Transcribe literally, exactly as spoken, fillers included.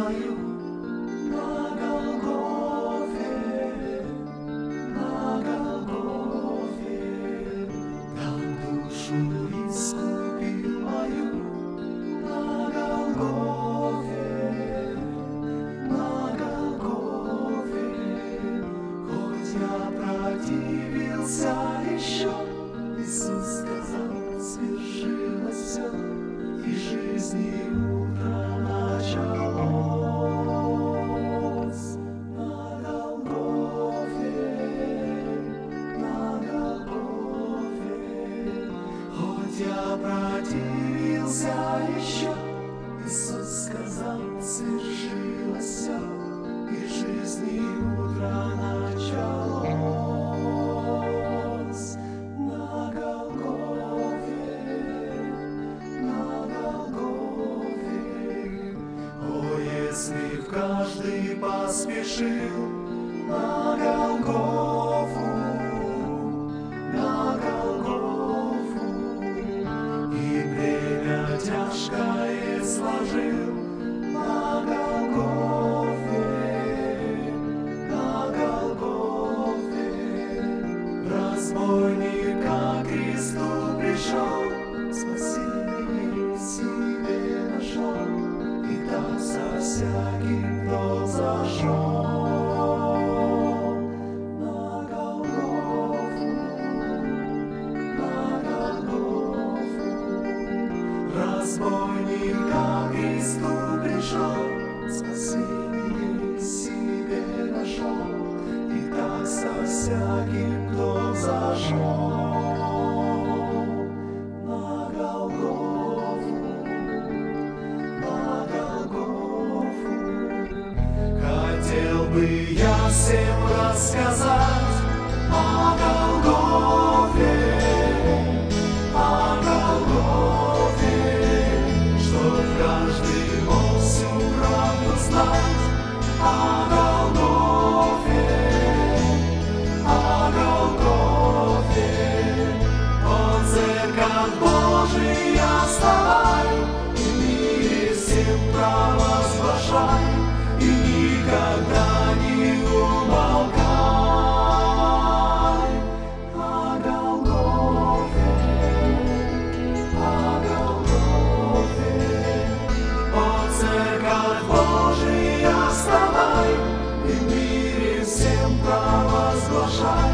свою на Голгофе, на Голгофе. Там душу искупил мою на Голгофе, на Голгофе. Хоть я противился еще, Иисус сказал, свершилось все, и жизни утро началось. На Голгофе, на Голгофе. Хоть я противился еще, Иисус сказал, свершилось все, и жизни утро началось. На Голгофе, на Голгофе. О, если б каждый поспешил на Голгофу, на Голгофу, и бремя тяжкое сложил на Голгофе, на Голгофе. Разбойник ко кресту пришел, спасение себе нашел, и так со всяким, кто зашел на Голгофу, на Голгофу. Разбойник ко кресту пришел, спасение себе нашел, и так со всяким, кто зашел на Голгофу, на Голгофу. Хотел бы я всем рассказать о Голгофе, о Голгофе, чтоб каждый мог всю правду знать о Голгофе, о Голгофе. О, Церковь Божия, вставай, и в мире всем провозглашай, и никогда не умолкай. О Голгофе, о Голгофе. О, Церковь Божия, вставай, и в мире всем провозглашай,